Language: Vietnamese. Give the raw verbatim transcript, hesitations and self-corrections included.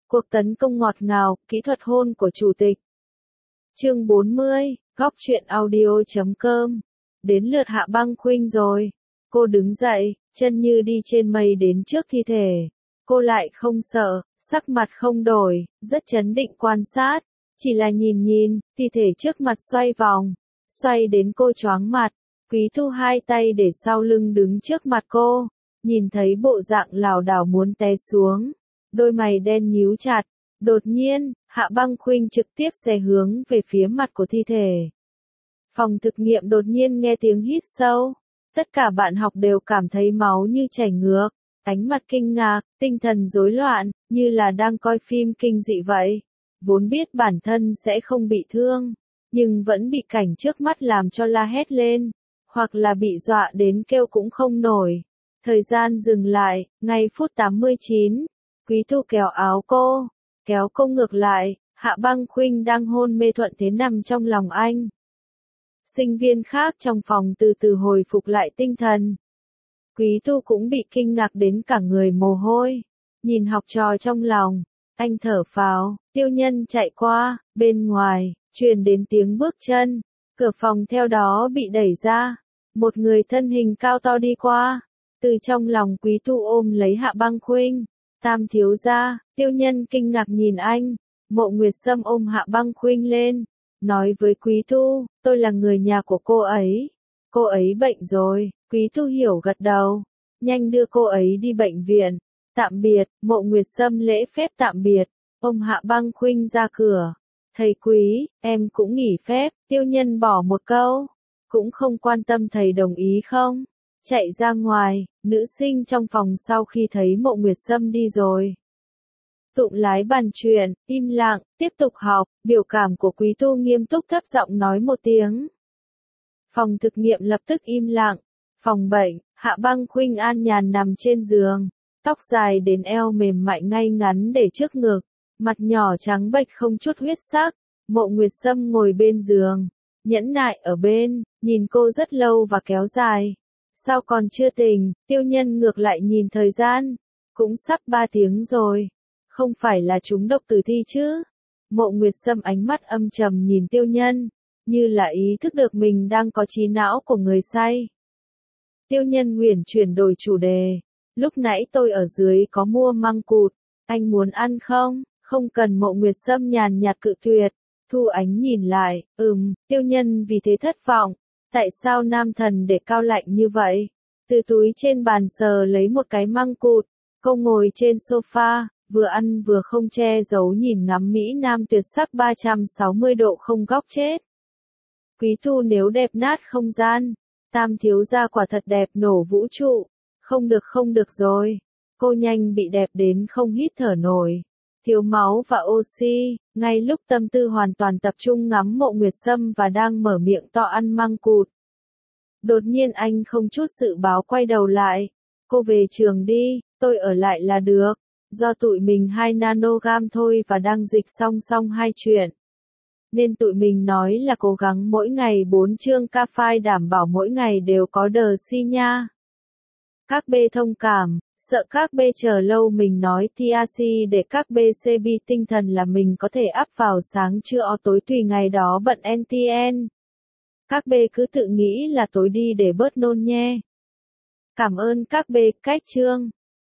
Cuộc tấn công ngọt ngào, kỹ thuật hôn của chủ tịch. Chương bốn mươi, góc truyện audio chấm com. Đến lượt Hạ Băng Khuynh rồi. Cô đứng dậy, chân như đi trên mây đến trước thi thể. Cô lại không sợ, sắc mặt không đổi, rất trấn định quan sát. Chỉ là nhìn nhìn, thi thể trước mặt xoay vòng. Xoay đến cô choáng mặt. Quý Thu hai tay để sau lưng đứng trước mặt cô. Nhìn thấy bộ dạng lảo đảo muốn té xuống. Đôi mày đen nhíu chặt. Đột nhiên, Hạ Băng Khuynh trực tiếp xẻ hướng về phía mặt của thi thể. Phòng thực nghiệm đột nhiên nghe tiếng hít sâu. Tất cả bạn học đều cảm thấy máu như chảy ngược. Ánh mặt kinh ngạc, tinh thần rối loạn, như là đang coi phim kinh dị vậy. Vốn biết bản thân sẽ không bị thương, nhưng vẫn bị cảnh trước mắt làm cho la hét lên. Hoặc là bị dọa đến kêu cũng không nổi. Thời gian dừng lại, ngay phút tám mươi chín. Quý Thu kéo áo cô, kéo cô ngược lại, Hạ Băng Khuynh đang hôn mê thuận thế nằm trong lòng anh. Sinh viên khác trong phòng từ từ hồi phục lại tinh thần. Quý Thu cũng bị kinh ngạc đến cả người mồ hôi. Nhìn học trò trong lòng, anh thở phào, Tiêu Nhân chạy qua, bên ngoài, truyền đến tiếng bước chân. Cửa phòng theo đó bị đẩy ra. Một người thân hình cao to đi qua. Từ trong lòng Quý Thu ôm lấy Hạ Băng Khuynh. Tam thiếu gia, Tiêu Nhân kinh ngạc nhìn anh. Mộ Nguyệt Sâm ôm Hạ Băng Khuynh lên. Nói với Quý Thu, tôi là người nhà của cô ấy. Cô ấy bệnh rồi, Quý Thu hiểu gật đầu. Nhanh đưa cô ấy đi bệnh viện. Tạm biệt, Mộ Nguyệt Sâm lễ phép tạm biệt. Ôm Hạ Băng Khuynh ra cửa. Thầy Quý, em cũng nghỉ phép. Tiêu Nhân bỏ một câu. Cũng không quan tâm thầy đồng ý không. Chạy ra ngoài, nữ sinh trong phòng sau khi thấy Mộ Nguyệt Sâm đi rồi. Tụng lái bàn chuyện, im lặng, tiếp tục học, biểu cảm của Quý Thu nghiêm túc thấp giọng nói một tiếng. Phòng thực nghiệm lập tức im lặng. Phòng bệnh, Hạ Băng Khuynh an nhàn nằm trên giường. Tóc dài đến eo mềm mại ngay ngắn để trước ngực. Mặt nhỏ trắng bệch không chút huyết sắc. Mộ Nguyệt Sâm ngồi bên giường. Nhẫn nại ở bên, nhìn cô rất lâu và kéo dài. Sao còn chưa tỉnh, Tiêu Nhân ngược lại nhìn thời gian. Cũng sắp ba tiếng rồi. Không phải là trúng độc tử thi chứ? Mộ Nguyệt Sâm ánh mắt âm trầm nhìn Tiêu Nhân. Như là ý thức được mình đang có trí não của người say. Tiêu Nhân huyền chuyển đổi chủ đề. Lúc nãy tôi ở dưới có mua măng cụt. Anh muốn ăn không? Không cần. Mộ Nguyệt Sâm nhàn nhạt cự tuyệt. Thu Ánh nhìn lại, ừm, Tiêu Nhân vì thế thất vọng. Tại sao nam thần để cao lạnh như vậy? Từ túi trên bàn sờ lấy một cái măng cụt. Cô ngồi trên sofa, vừa ăn vừa không che giấu nhìn ngắm Mỹ Nam tuyệt sắc ba trăm sáu mươi độ không góc chết. Quý Thu nếu đẹp nát không gian. Tam thiếu gia quả thật đẹp nổ vũ trụ. Không được không được rồi. Cô nhanh bị đẹp đến không hít thở nổi. Thiếu máu và oxy, ngay lúc tâm tư hoàn toàn tập trung ngắm Mộ Nguyệt Sâm và đang mở miệng to ăn măng cụt. Đột nhiên anh không chút dự báo quay đầu lại. Cô về trường đi, tôi ở lại là được. Do tụi mình hai nanogam thôi và đang dịch song song hai chuyện. Nên tụi mình nói là cố gắng mỗi ngày bốn chương ca file đảm bảo mỗi ngày đều có đờ si nha. Các B thông cảm. Sợ các B chờ lâu mình nói tê a xê để các B xê bê tinh thần là mình có thể up vào sáng trưa o tối tùy ngày đó bận en tê en. Các B cứ tự nghĩ là tối đi để bớt nôn nhé. Cảm ơn các B, cách chương.